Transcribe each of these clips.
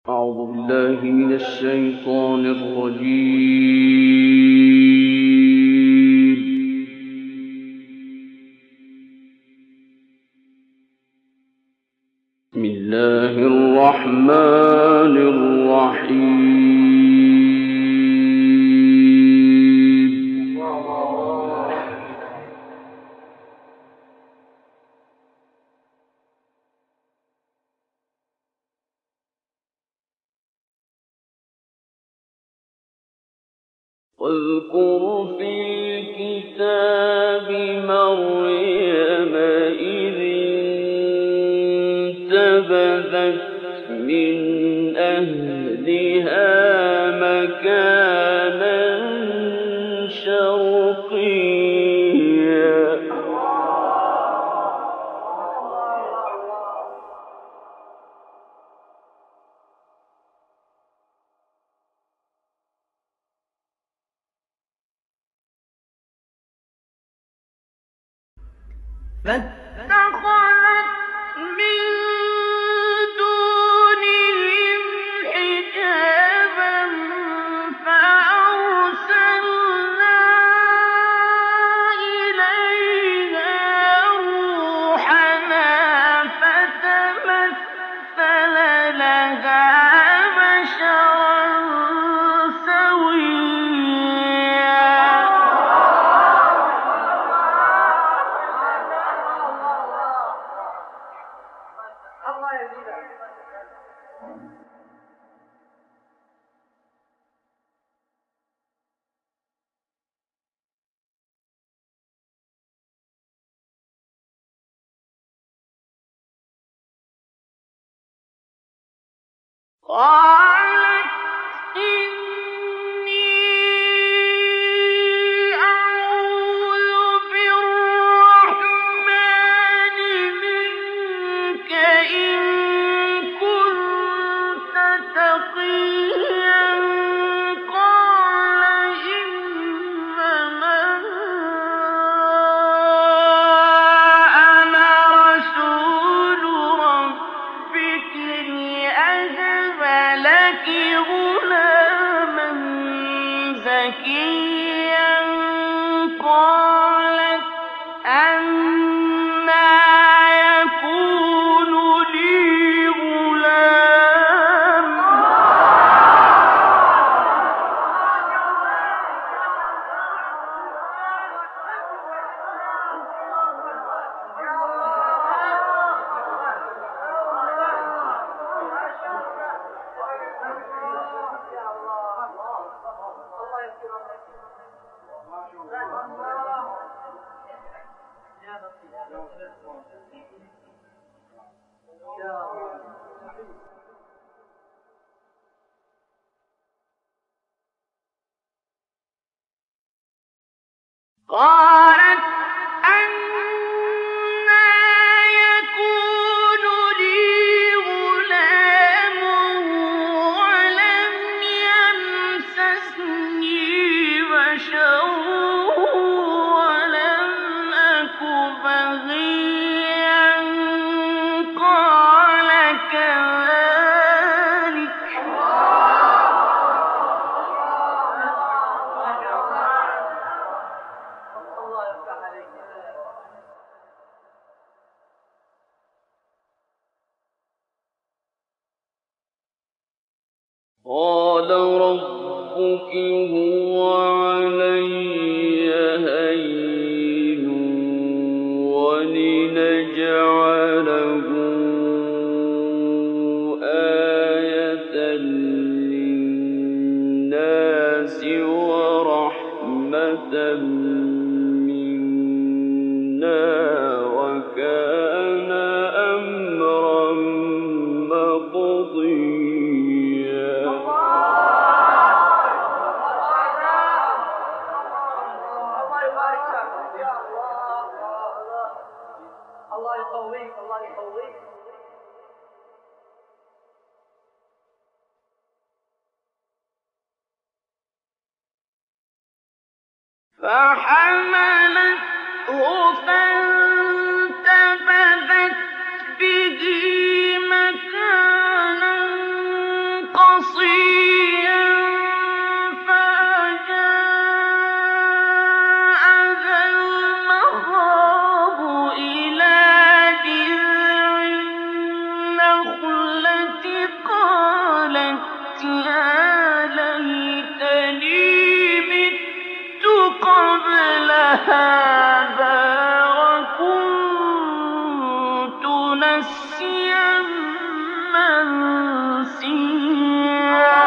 أعوذ بالله من الشيطان الرجيم. بسم الله الرحمن الرحيم. واذكر في الكتاب مريم إذ انتبذت من أهلها مكانا شرقيا فاتخذت من دونهم حجابا فأرسلنا إليها روحنا فتمثل لها بشرا سويا قالت إني أعوذ بالرحمن منك إن كنت تقيا قال إنما أنا رسول ربك لأهب لك غلاما زكيا قالت أنى يكون لي غلام قالت أنى يكون لي غلام ولم يمسسني بشر ولم أك بغيا قال كذلك قال ربك هو علي هين ولنجعله آية للناس ورحمة منا وكان أمرا مقضيا الله يقويك الله يقويك. فحملته فانتبذت به مكانا قصيا فأجاءها المخاض إلى جذع النخلة قالت يا ليتني مت قبل هذا وكنت نسيا منسيا.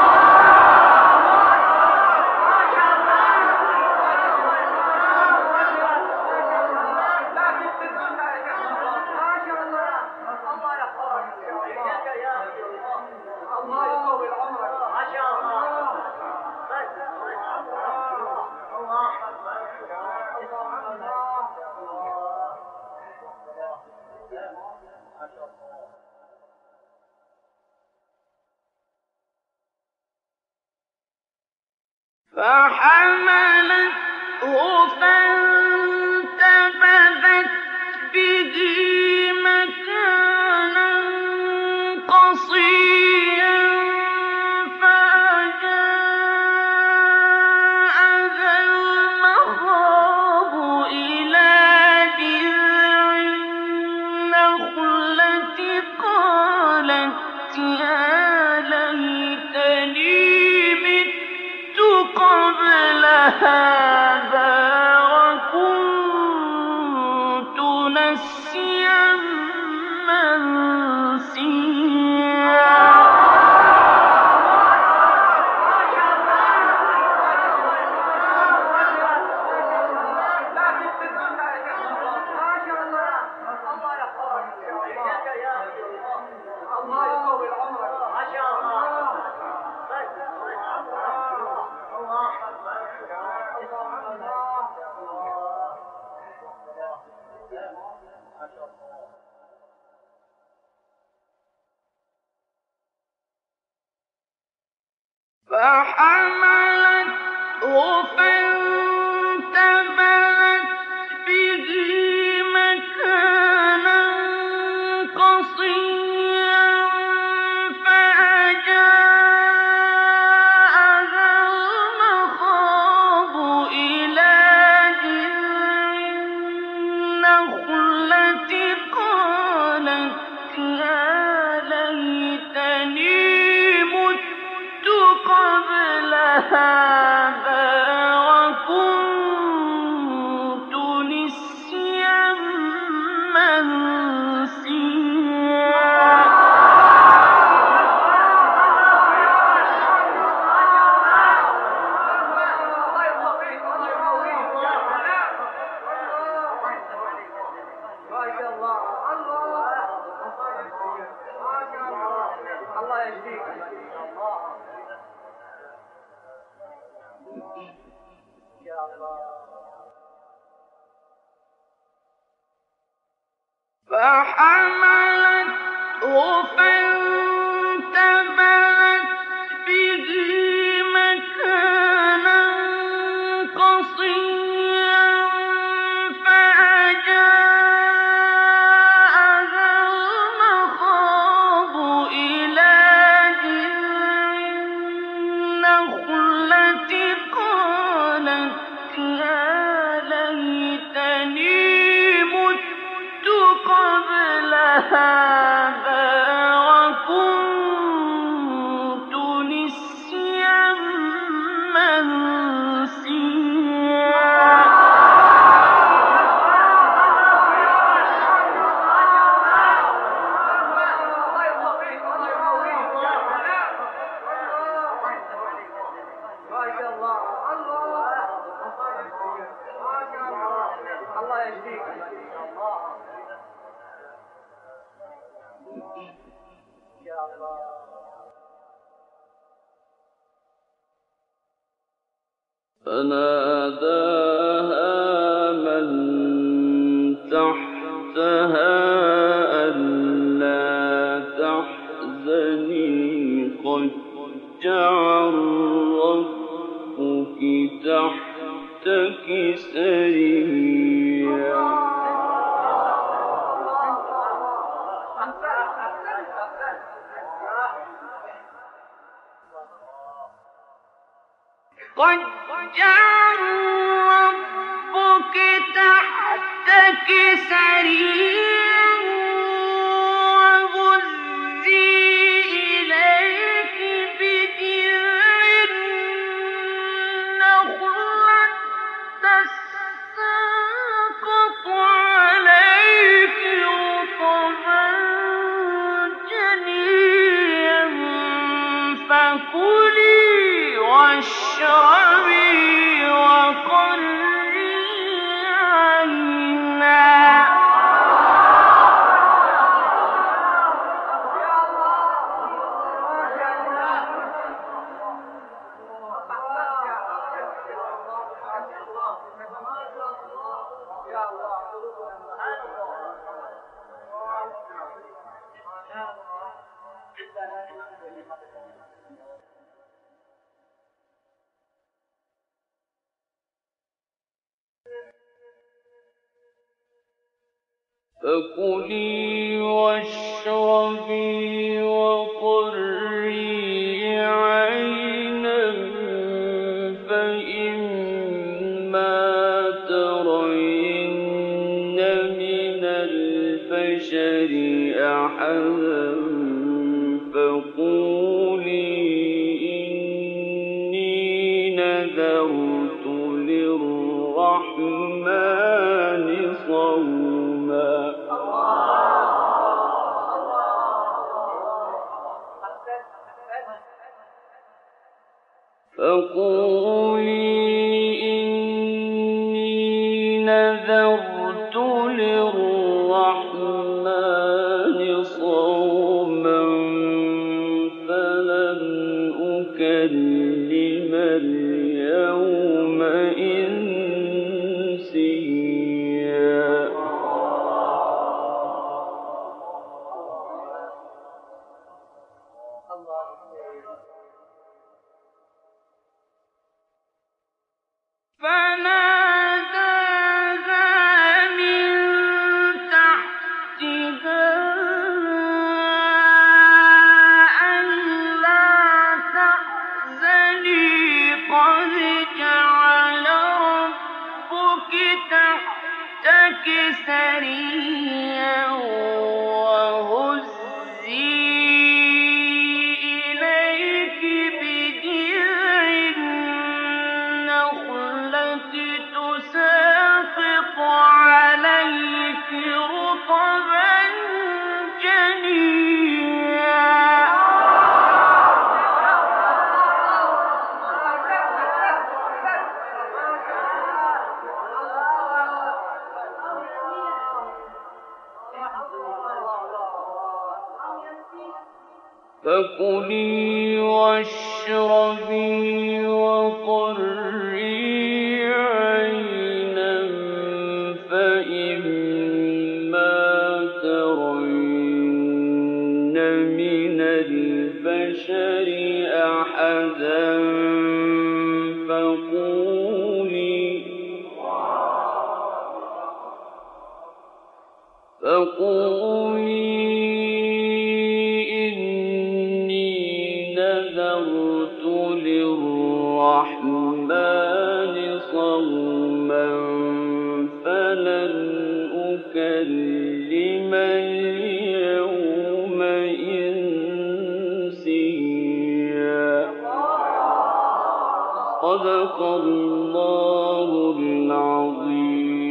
فحملته فانتبذت به مكانا قصيا فأجاءها المخاض إلى جذع النخلة قالت يا ليتني قبل هذا وكنت نسيا منسيا. فحملته فانتبذت به مكانا قصيا فأجاءها المخاض إلى جذع النخلة قالت يا ليتني قبل هذا وكنت نسيا منسيا. الله يهديك. فحملته فانتبذت به مكانا قصيا فأجاءها المخاض إلى جذع النخلة قالت يا ليتني قبل هذا وكنت نسيا منسيا. الله يهديك. فناداها من تحتها ألا تحزني قد جعل ربك تحتك سريا. قد جعل ربك تحتك سريا وهزي إليك بجذع النخلة تساقط عليك رطبا جنيا فكلي واشربي وقري عينا فكلي واشربي وقري عينا فإما ترين من البشر أحدا فقولي إني نذرت للرحمن صوما فقولي إني نذرت للرحمن صوما فلن أكلم اليوم إنسيا فناداها من تحتها ألا تحزني قد جعل ربك تحتك سريا وهزي إليك بجذع النخلة تساقط عليك رطبا جنيا فكلي واشربي وقري عينا فإما ترين من البشر أحدا فقولي نذرت للرحمن صوما فلن أكلم اليوم إنسيا صدق الله العظيم.